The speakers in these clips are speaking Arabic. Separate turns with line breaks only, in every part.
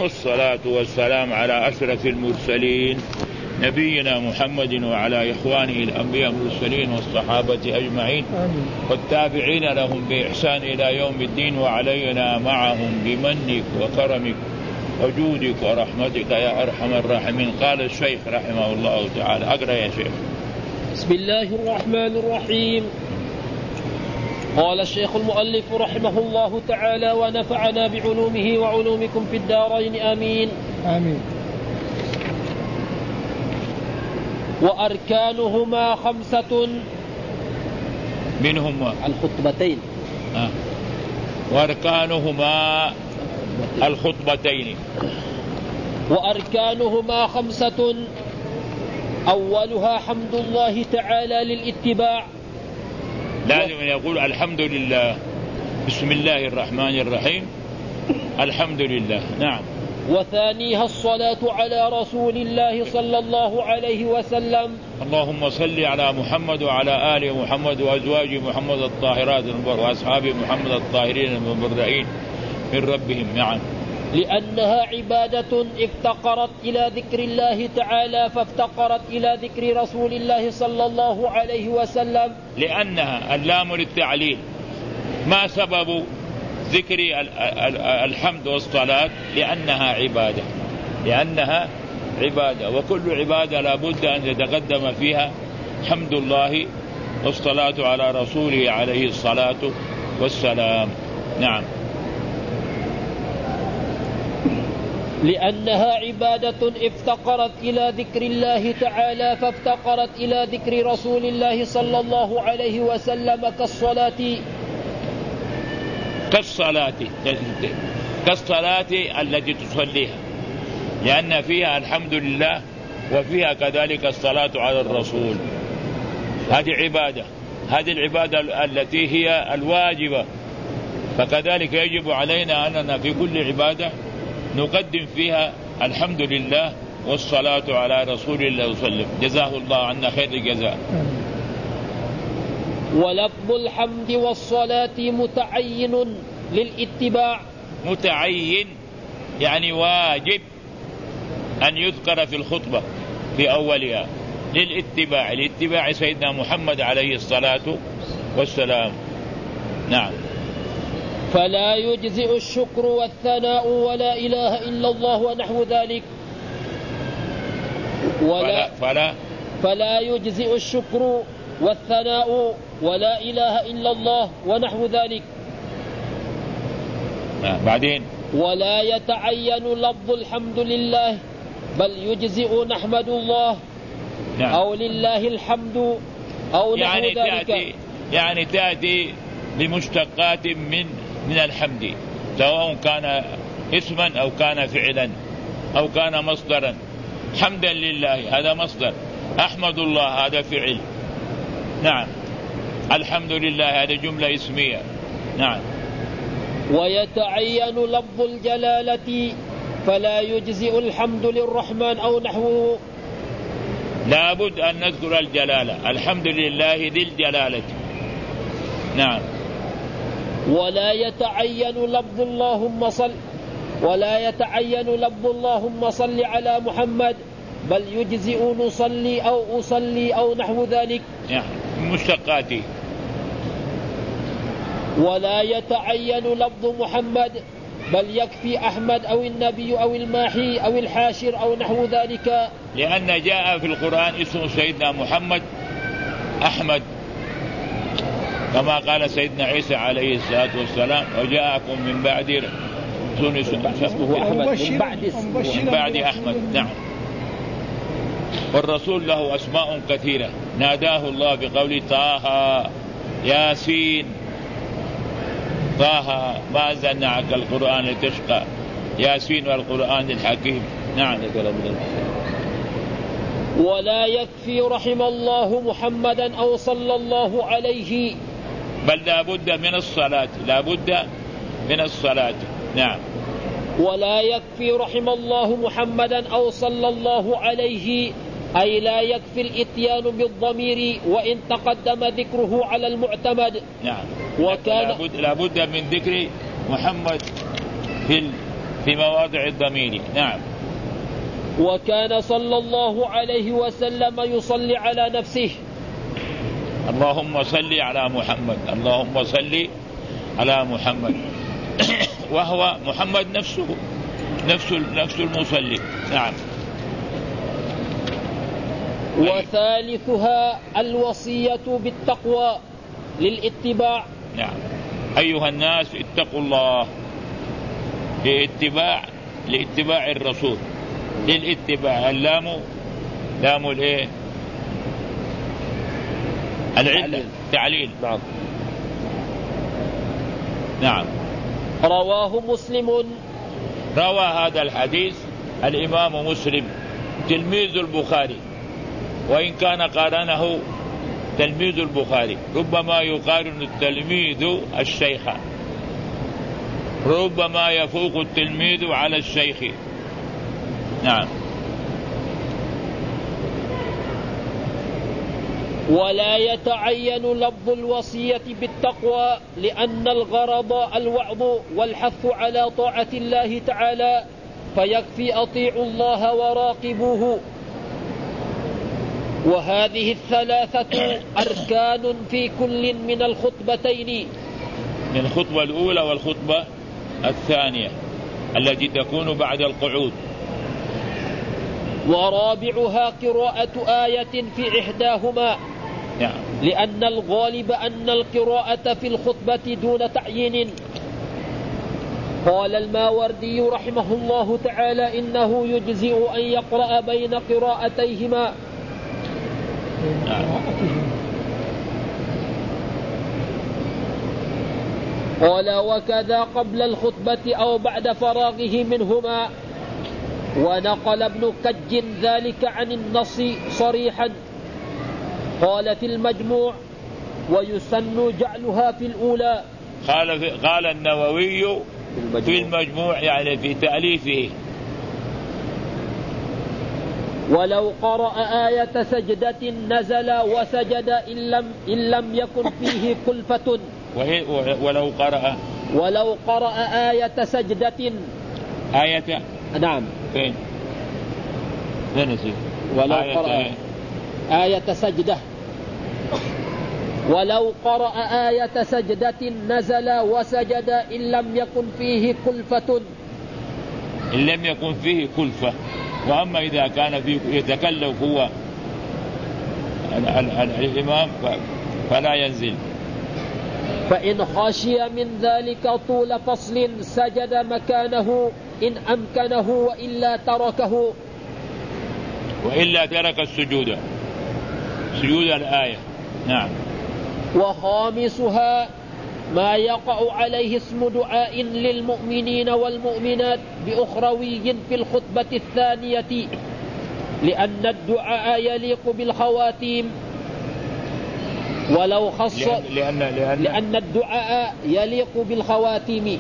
والصلاة والسلام على أشرف المرسلين نبينا محمد وعلى إخوانه الأنبياء المرسلين والصحابة أجمعين والتابعين لهم بإحسان إلى يوم الدين، وعلينا معهم بمنك وكرمك وجودك ورحمتك يا أرحم الراحمين. قال الشيخ رحمه الله تعالى. أقرأ يا شيخ.
بسم الله الرحمن الرحيم. قال الشيخ المؤلف رحمه الله تعالى: ونفعنا بعلومه وعلومكم في الدارين آمين.
آمين.
وأركانهما 5
منهم
الخطبتين.
وأركانهما الخطبتين.
وأركانهما 5: أولها حمد الله تعالى للاتباع.
لازم يقول الحمد لله، بسم الله الرحمن الرحيم، الحمد لله. نعم.
وثانيها الصلاة على رسول الله صلى الله عليه وسلم.
اللهم صل على محمد وعلى آل محمد وأزواج محمد الطاهرات وأصحاب محمد الطاهرين المبرئين من ربهم. نعم.
لأنها عبادة افتقرت إلى ذكر الله تعالى فافتقرت إلى ذكر رسول الله صلى الله عليه وسلم.
لأنها اللام للتعليل. ما سبب ذكر الحمد والصلاة؟ لأنها عبادة. لأنها عبادة، وكل عبادة لا بد أن يتقدم فيها حمد الله والصلاة على رسوله عليه الصلاة والسلام. نعم.
لأنها عبادة افتقرت إلى ذكر الله تعالى فافتقرت إلى ذكر رسول الله صلى الله عليه وسلم كالصلاة التي تصليها، لأن فيها الحمد لله وفيها كذلك الصلاة على الرسول. هذه عبادة، هذه العبادة التي هي الواجبة، فكذلك يجب علينا أننا في كل عبادة نقدم فيها الحمد لله والصلاة على رسول الله صلى الله عليه وسلم. جزاه الله عنا خير الجزاء. ولفظ الحمد والصلاة متعين للاتباع.
متعين يعني واجب أن يذكر في الخطبة في أولها للاتباع، لاتباع سيدنا محمد عليه الصلاة والسلام. نعم.
فلا يجزئ الشكر والثناء ولا إله إلا الله ونحو ذلك. فلا يجزئ الشكر والثناء ولا إله إلا الله ونحو ذلك.
بعدين
ولا يتعين لفظ الحمد لله، بل يجزئ نحمد الله.
نعم.
أو لله الحمد أو نحو ذلك.
يعني تأتي بمشتقات من الحمد، سواء كان اسما أو كان فعلا أو كان مصدرا. حمدا لله هذا مصدر، أحمد الله هذا فعل. نعم. الحمد لله هذا جملة اسمية. نعم.
ويتعين لفظ الجلالة، فلا يجزئ الحمد للرحمن أو نحوه.
لا بد أن نذكر الجلالة، الحمد لله ذي الجلالة. نعم.
ولا يتعين لفظ اللهم صل على محمد، بل يجزئ نصلي أو أصلي أو نحو ذلك.
مشتقاتي.
ولا يتعين لفظ محمد، بل يكفي أحمد أو النبي أو الماحي أو الحاشر أو نحو ذلك.
لأن جاء في القرآن اسم سيدنا محمد أحمد، كما قال سيدنا عيسى عليه الصلاة والسلام: وجاءكم من بعد اسمه أحمد من بعد أحمد. نعم. والرسول له أسماء كثيرة ناداه الله بقول طه ياسين. طه ما أنزلنا عليك القرآن لتشقى، ياسين والقرآن الحكيم. نعم.
ولا يكفي رحم الله محمدا أو صلى الله عليه،
بل لا بد من الصلاة، لا بد من الصلاة. نعم.
ولا يكفي رحم الله محمدا أو صلى الله عليه، أي لا يكفي الإتيان بالضمير وإن تقدم ذكره على المعتمد.
نعم. وكان لا بد من ذكر محمد في مواضع الضمير. نعم.
وكان صلى الله عليه وسلم يصلي على نفسه.
اللهم صل على محمد، اللهم صل على محمد. وهو محمد نفسه نفس المصلي. نعم.
وثالثها الوصية بالتقوى للاتباع.
نعم. أيها الناس اتقوا الله لاتباع الرسول. للاتباع اللام الايه؟ العلة، تعليل.
نعم.
نعم.
رواه مسلم.
روى هذا الحديث الإمام مسلم تلميذ البخاري، وإن كان قارنه تلميذ البخاري. ربما يقارن التلميذ الشيخ، ربما يفوق التلميذ على الشيخ. نعم.
ولا يتعين لفظ الوصية بالتقوى، لأن الغرض الوعظ والحث على طاعة الله تعالى، فيكفي أطيعوا الله وراقبوه. وهذه الثلاثة أركان في كل من الخطبتين،
من الخطبة الأولى والخطبة الثانية التي تكون بعد القعود.
ورابعها قراءة آية في إحداهما.
نعم.
لأن الغالب أن القراءة في الخطبة دون تعيين. قال الماوردي رحمه الله تعالى: إنه يجزئ أن يقرأ بين قراءتيهما. قال: وكذا قبل الخطبة أو بعد فراغه منهما. ونقل ابن كج ذلك عن النص صريحا. قال في المجموع: ويسن جعلها في الأولى.
قال النووي في المجموع، يعني في تأليفه:
ولو قرأ آية سجدة نزل وسجد إن لم يكن فيه كلفة. ولو قرأ آية سجدة.
آية.
نعم.
فين؟
ولو قرأ آية سجدة. ولو قرأ آية سجدة نزل وسجد إن لم يكن فيه كلفة.
إن لم يكن فيه كلفة. وأما إذا كان فيه يتكلف هو الإمام فلا ينزل.
فإن خشي من ذلك طول فصل سجد مكانه إن أمكنه، وإلا تركه.
وإلا ترك السجود، سجود الآية. نعم.
وخامسها ما يقع عليه اسم دعاء للمؤمنين والمؤمنات بأخروي في الخطبة الثانية، لأن الدعاء يليق بالخواتيم. ولو خص لأن الدعاء يليق بالخواتيم.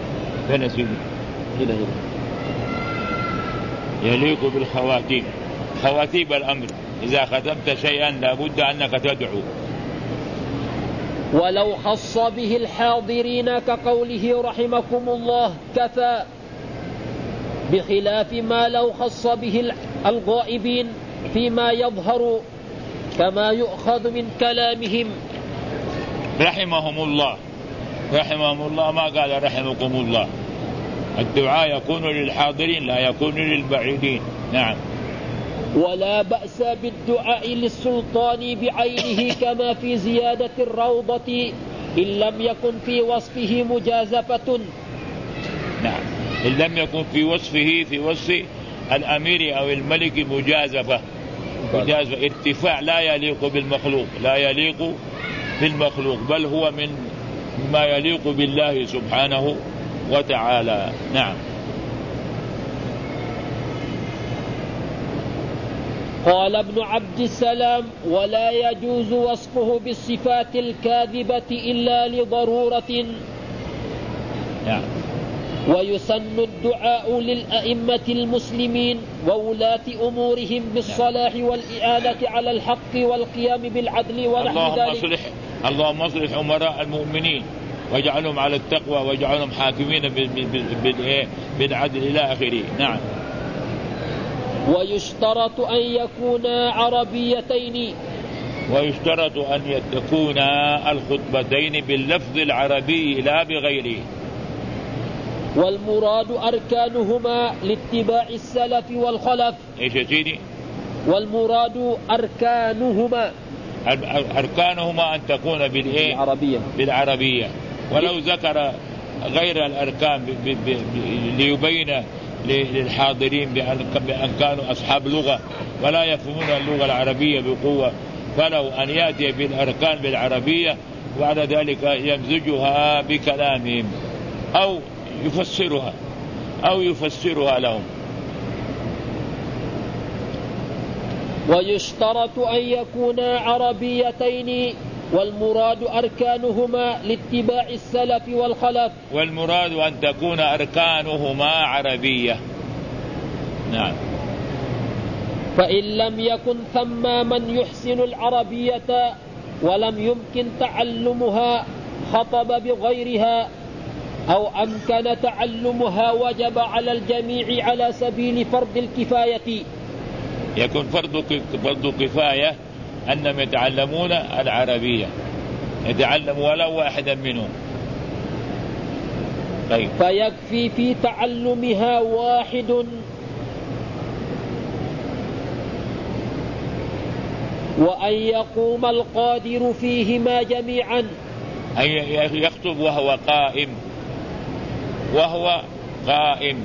يليق بالخواتيم، خواتيم الأمر. إذا ختمت شيئا لابد أنك تدعو.
ولو خص به الحاضرين كقوله رحمكم الله كفى، بخلاف ما لو خص به الغائبين فيما يظهر، كما يؤخذ من كلامهم.
رحمهم الله ما قال رحمكم الله. الدعاء يكون للحاضرين لا يكون للبعيدين. نعم.
ولا بأس بالدعاء للسلطان بعينه كما في زيادة الروضة إن لم يكن في وصفه مجازفة.
نعم. إن لم يكن في وصفه في وصف الأمير أو الملك مجازفة ارتفاع لا يليق بالمخلوق، بل هو من ما يليق بالله سبحانه وتعالى. نعم.
قال ابن عبد السلام: ولا يجوز وصفه بالصفات الكاذبة إلا لضرورة.
نعم.
ويسن الدعاء للأئمة المسلمين وولاة أمورهم بالصلاح والإعانة على الحق والقيام بالعدل ونحو ذلك.
اللهم اصلح أمراء المؤمنين واجعلهم على التقوى واجعلهم حاكمين بالعدل إلى آخره. نعم.
ويشترط أن يكونا عربيتين.
ويشترط أن تكونا الخطبتين باللفظ العربي لا بغيره.
والمراد أركانهما لاتباع السلف والخلف.
إيش يا سيدي؟
والمراد أركانهما.
أركانهما أن تكون بالعربية. ولو ذكر غير الأركان ليبين للحاضرين بأن كانوا أصحاب لغة ولا يفهمون اللغة العربية بقوة، فلو أن يأتي بالأركان بالعربية وبعد ذلك يمزجها بكلامهم أو يفسرها لهم.
ويشترط أن يكونا عربيتين والمراد أركانهما لاتباع السلف والخلف.
والمراد أن تكون أركانهما عربية. نعم.
فإن لم يكن ثم من يحسن العربية ولم يمكن تعلمها خطب بغيرها، أو أمكن تعلمها وجب على الجميع على سبيل فرض الكفاية.
يكون فرض كفاية أنهم يتعلمون العربية، يتعلم ولو واحدا منهم. طيب.
فيكفي في تعلمها واحد، وأن يقوم القادر فيهما جميعا.
أن يخطب وهو قائم.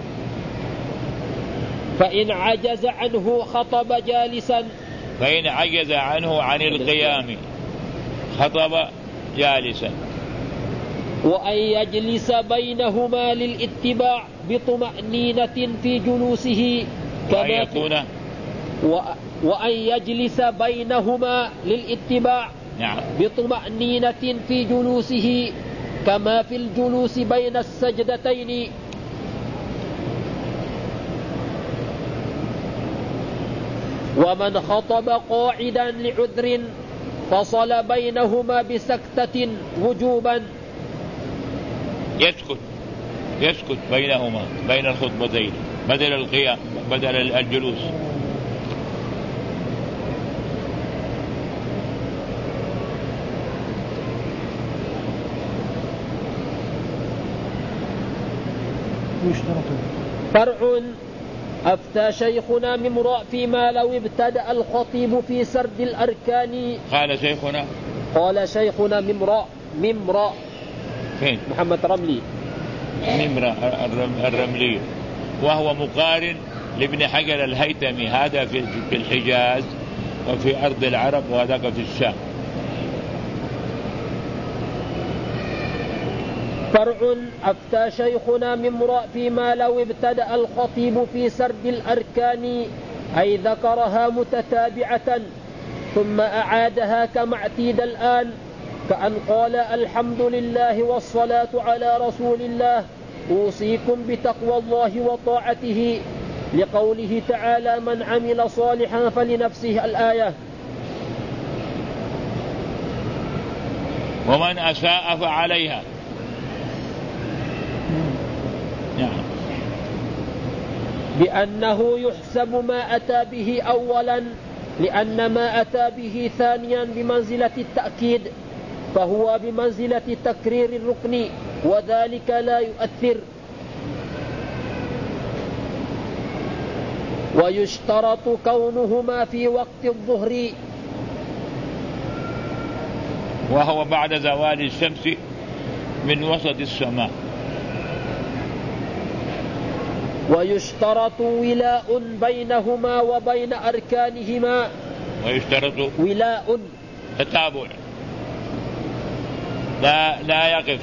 فإن عجز عنه خطب جالسا.
فإن عجز عنه عن القيام خطب جالسا.
وأن يجلس بينهما للاتباع بطمأنينة في جلوسه
كما يكون.
وأن يجلس بينهما للاتباع.
نعم.
بطمأنينة في جلوسه كما في الجلوس بين السجدتين. ومن خطب قاعدا لعذر فصل بينهما بسكتة وجوبا.
يسكت بينهما بين الخطبتين بدل القيام بدل الجلوس.
فرع. أفتى شيخنا ممرأ فيما لو ابتدأ الخطيب في سرد الأركان.
قال شيخنا
ممرأ
فين؟
محمد رملي.
ممرأ الرملي، وهو مقارن لابن حجر الهيثمي، هذا في الحجاز وفي أرض العرب وهذاك في الشام.
فرع. أفتى شيخنا ممرأ فيما لو ابتدأ الخطيب في سرد الأركان، أي ذكرها متتابعة ثم أعادها كما اعتيد الآن، كأن قال الحمد لله والصلاة على رسول الله أوصيكم بتقوى الله وطاعته، لقوله تعالى من عمل صالحا فلنفسه الآية.
ومن أساء فعليها. نعم.
بأنه يحسب ما أتى به أولا، لأن ما أتى به ثانيا بمنزلة التأكيد، فهو بمنزلة تكرير الركن وذلك لا يؤثر. ويشترط كونهما في وقت الظهر،
وهو بعد زوال الشمس من وسط السماء.
ويشترط ولاء بينهما وبين أركانهما.
ويشترط
ولاء
تتابع لا يقف.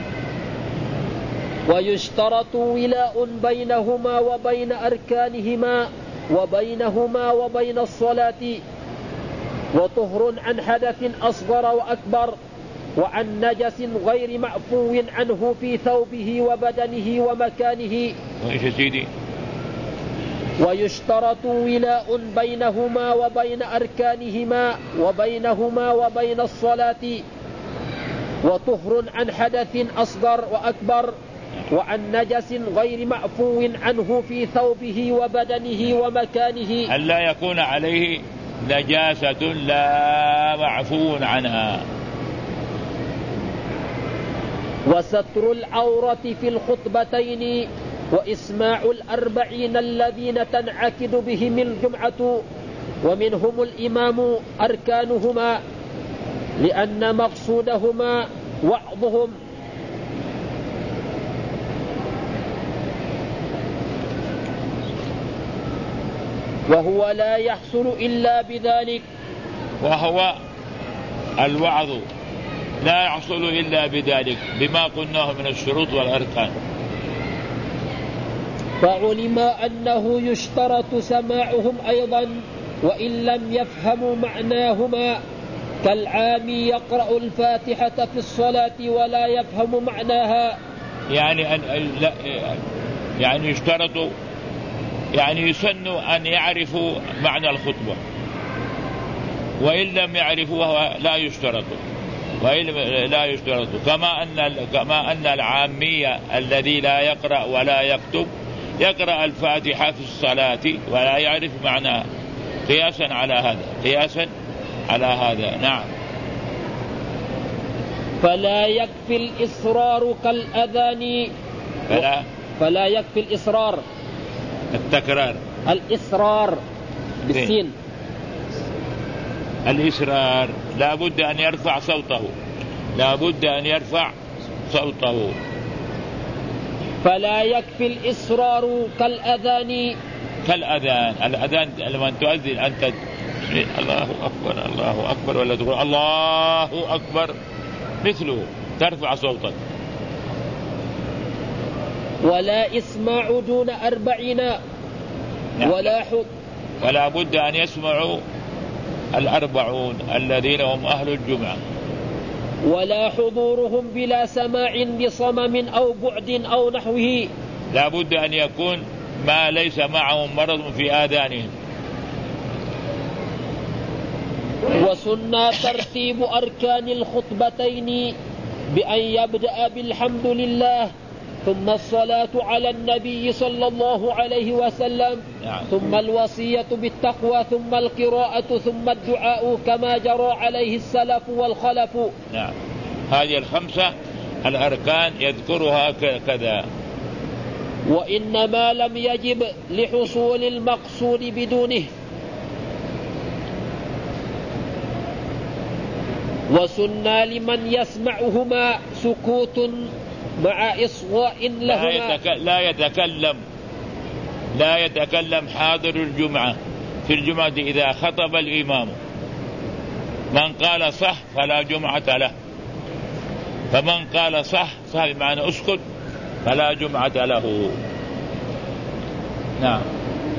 ويشترط ولاء بينهما وبين أركانهما وبينهما وبين الصلاة، وطهر عن حدث أصغر وأكبر، وعن نجس غير معفو عنه في ثوبه وبدنه ومكانه. ويشترط ولاء بينهما وبين أركانهما وبينهما وبين الصلاة،
وطهر عن حدث أصغر وأكبر، وعن نجس غير معفو عنه في ثوبه وبدنه ومكانه،
ألا يكون عليه نجاسة لا معفو عنها.
وستر العورة في الخطبتين، وإسماع الأربعين الذين تنعقد بهم الجمعة ومنهم الإمام أركانهما، لأن مقصودهما وعظهم. وهو لا يحصل إلا بذلك،
وهو الوعظ لا يحصل إلا بذلك بما قلناه من الشروط والأركان.
فعلم أنه يشترط سماعهم أيضا وإن لم يفهموا معناهما، كالعام يقرأ الفاتحة في الصلاة ولا يفهم معناها.
يعني يشترط، يعني يسن أن يعرفوا معنى الخطبة، وإن لم يعرفوها لا يشترط، كما أن العامية الذي لا يقرأ ولا يكتب يقرأ الفاتحة في الصلاة ولا يعرف معناها، قياسا على هذا. نعم.
فلا يكفي الإصرار كالأذان، فلا يكفي الإصرار،
التكرار،
الإصرار بالسين،
الإصرار لا بد أن يرفع صوته،
فلا يكفي الإصرار كالأذان،
الأذان لما تؤذن أنت الله أكبر ولا تقول الله أكبر مثله، ترفع صوتك.
ولا إسماع دون 40،
ولا بد أن يسمعوا 40 الذين هم أهل الجمعة،
ولا حضورهم بلا سماع بصمم أو بعد أو نحوه،
لا بد أن يكون ما ليس معهم مرض في آذانهم.
وسنة ترتيب أركان الخطبتين بأن يبدأ بالحمد لله، ثم الصلاة على النبي صلى الله عليه وسلم، ثم الوصية بالتقوى، ثم القراءة، ثم الدعاء، كما جرى عليه السلف والخلف.
نعم. هذه 5 الأركان يذكرها كذا.
وإنما لم يجب لحصول المقصود بدونه. وسنة لمن يسمعهما سكوت مع إصغاء لهما،
لا يتكلم حاضر الجمعة في الجمعة إذا خطب الإمام، من قال صح فلا جمعة له، فمن قال صح بمعنى اسكت فلا جمعة له. نعم.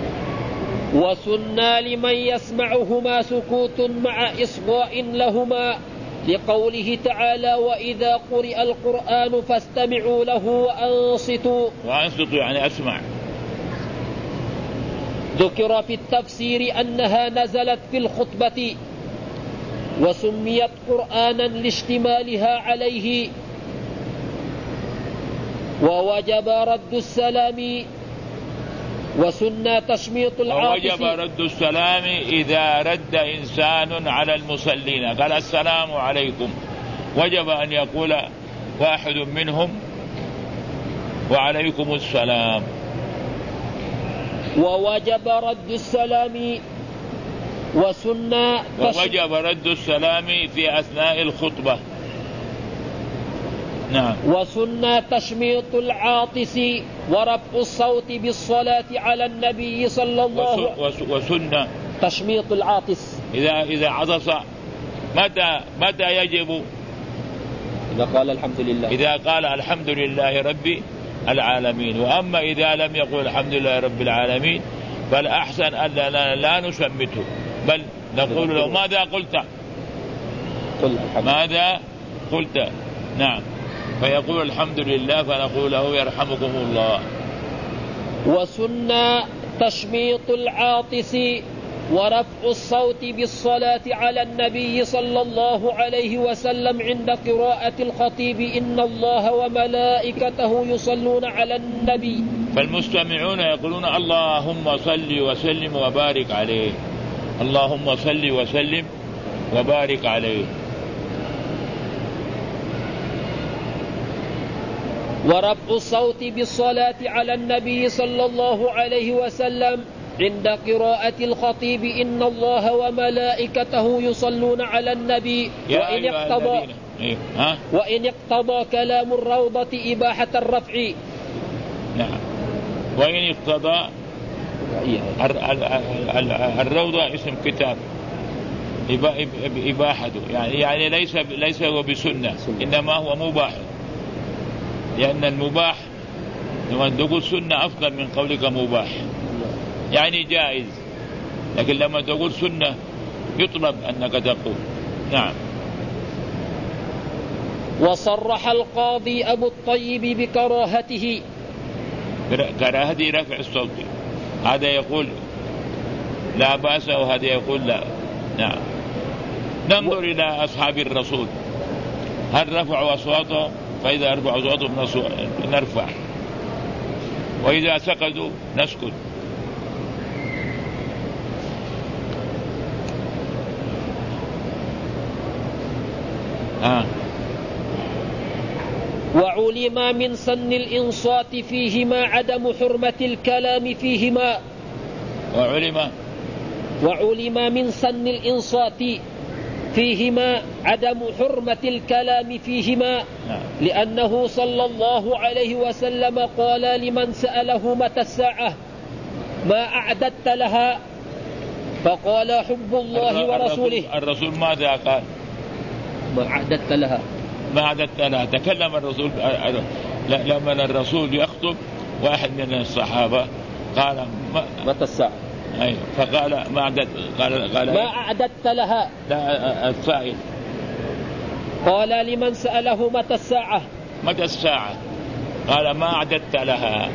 وسنة لمن يسمعهما سكوت مع إصغاء لهما، لقوله تعالى: وإذا قرئ القرآن فاستمعوا له وأنصتوا
يعني أسمع.
ذكر في التفسير أنها نزلت في الخطبة، وسميت قرآنا لاشتمالها عليه. ووجب رد السلام، وسنة تشميط العاطس.
ووجب رد السلام إذا رد إنسان على المصلين قال السلام عليكم، وجب أن يقول واحد منهم وعليكم السلام.
ووجب رد السلام،
ووجب رد السلام في أثناء الخطبة. نعم.
وسنة تشميط العاطس ورفع الصوت بالصلاة على النبي صلى الله عليه وسلم.
وسنة
تشميط العاطس
إذا عطس متى يجب؟
إذا قال الحمد لله،
إذا قال الحمد لله رب العالمين. وأما إذا لم يقول الحمد لله رب العالمين فالأحسن أن لا نشمته، بل نقول له ماذا قلت؟ ماذا قلت؟ نعم. فيقول الحمد لله فنقول له يرحمكم الله.
وسنة تشميط العاطس ورفع الصوت بالصلاة على النبي صلى الله عليه وسلم عند قراءة الخطيب إن الله وملائكته يصلون على النبي.
فالمستمعون يقولون اللهم صل وسلم وبارك عليه، اللهم صل وسلم وبارك عليه.
ورفع الصوت بالصلاة على النبي صلى الله عليه وسلم عند قراءة الخطيب إن الله وملائكته يصلون على النبي وإن اقتضى كلام الروضة إباحة الرفع.
نعم. وإن اقتضى الروضة اسم كتاب إباحته، يعني ليس هو بسنة إنما هو مباح، لأن المباح لما تقول سنة أفضل من قولك مباح، يعني جائز، لكن لما تقول سنة يطلب أنك تقول. نعم.
وصرح القاضي أبو الطيب بكراهته،
كراهته رفع الصوت، هذا يقول لا بأس وهذا يقول لا. نعم. ننظر إلى أصحاب الرسول هل رفعوا أصواتهم؟ فإذا رفعوا أصواتهم نرفع، وإذا سكتوا نسكت.
وعلم من سن الإنصات فيهما عدم حرمة الكلام فيهما. وعلم من سن الإنصات فيهما عدم حرمة الكلام فيهما، لأنه صلى الله عليه وسلم قال لمن سأله متى الساعة ما أعددت لها؟ فقال حب الله ورسوله.
الرسول ماذا قال؟
ما أعددت لها.
ما أعددت لها. تكلم الرسول لما الرسول يخطب واحد من الصحابة قال
متى الساعة؟
أيوة. فقال ما أعددت، قال
ما أعددت لها.
لا السائل
قال لمن سأله متى الساعة.
متى الساعة؟ قال ما أعددت لها.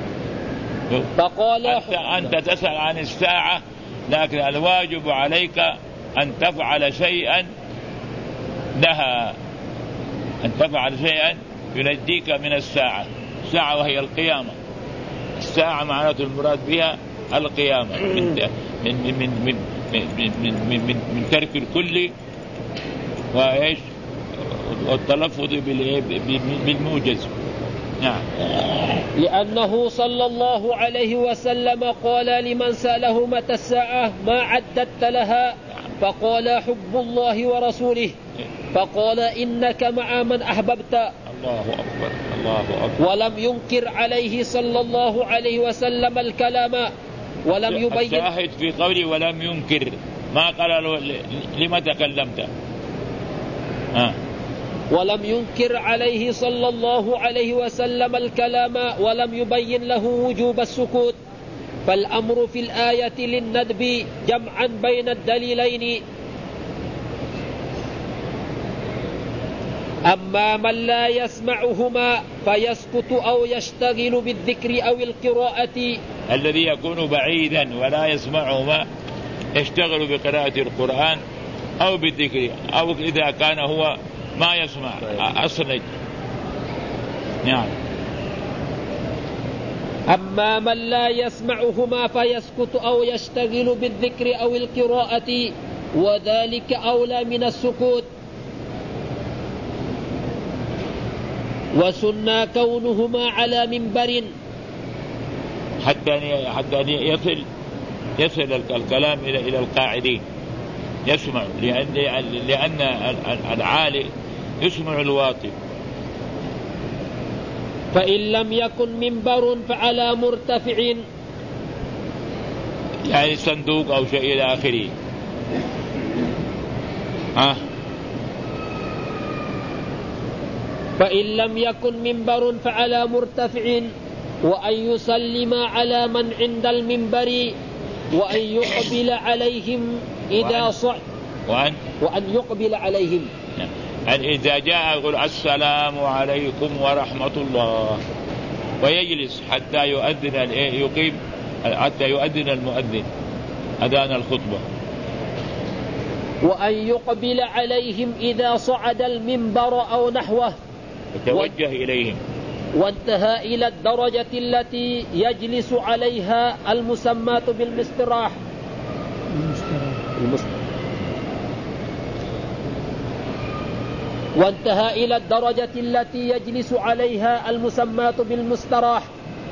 فقال
أنت تسأل عن الساعة، لكن الواجب عليك أن تفعل شيئا لها، أن تفعل شيئا ينجيك من الساعة. الساعة وهي القيامة. الساعة معناته المراد بها القيامة من من من من من من من, من ترك الكل وإيش والتلفظ بالموجز. نعم.
لأنه صلى الله عليه وسلم قال لمن سأله متى الساعة ما عددت لها؟ فقال حب الله ورسوله. فقال إنك مع من أحببت.
الله أكبر الله أكبر.
ولم ينكر عليه صلى الله عليه وسلم الكلام ولم يبين.
الشاهد في قولي ولم ينكر، ما قال له لما تكلمت.
ولم ينكر عليه صلى الله عليه وسلم الكلام ولم يبين له وجوب السكوت. فالأمر في الآية للندب جمعا بين الدليلين. أما من لا يسمعهما فيسكت أو يشتغل بالذكر أو القراءة.
الذي يكون بعيدا ولا يسمعهما يشتغل بقراءة القرآن أو بالذكر، أو إذا كان هو ما يسمع أصلا. نعم.
أما من لا يسمعهما فيسكت أو يشتغل بالذكر أو القراءة، وذلك أولى من السكوت. وسنى كونهما على منبر
حتى يصل الكلام إلى القاعدين يسمع، لأن العالي يسمع الواطي.
فإن لم يكن منبر فعلى مرتفع،
يعني صندوق أو شيء إلى آخره.
فإن لم يكن منبر فعلى مرتفع، وأن يسلم على من عند المنبر، وأن يقبل عليهم إذا صعد، وأن يقبل عليهم.
يعني إذا جاء يقول السلام عليكم ورحمة الله، ويجلس حتى يؤذن يقيم، حتى يؤذن المؤذن.
أذان الخطبة.
وأن يقبل عليهم إذا صعد المنبر أو نحوه
يتوجه إليهم.
وانتهى إلى الدرجة التي يجلس عليها المسماة بالمستراح. وانتهى إلى الدرجة التي يجلس عليها المسماة بالمستراح.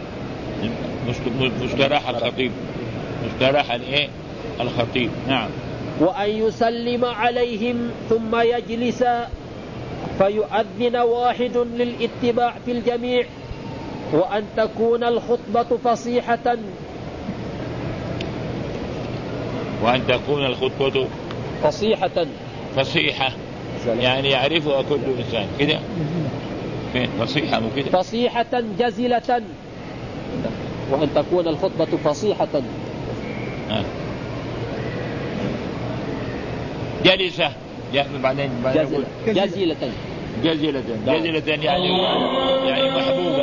مستراح الخطيب. مستراح الخطيب. نعم.
وأن يسلم عليهم ثم يجلس فيؤذن واحد للاتباع في الجميع. وأن تكون الخطبة فصيحة.
وأن تكون الخطبة
فصيحة
يعني يعرفها كل إنسان كده. فصيحة مو كده.
فصيحة جزلة. وأن تكون الخطبة فصيحة
جلسة بعدين
جزلة
يعني محبوبة.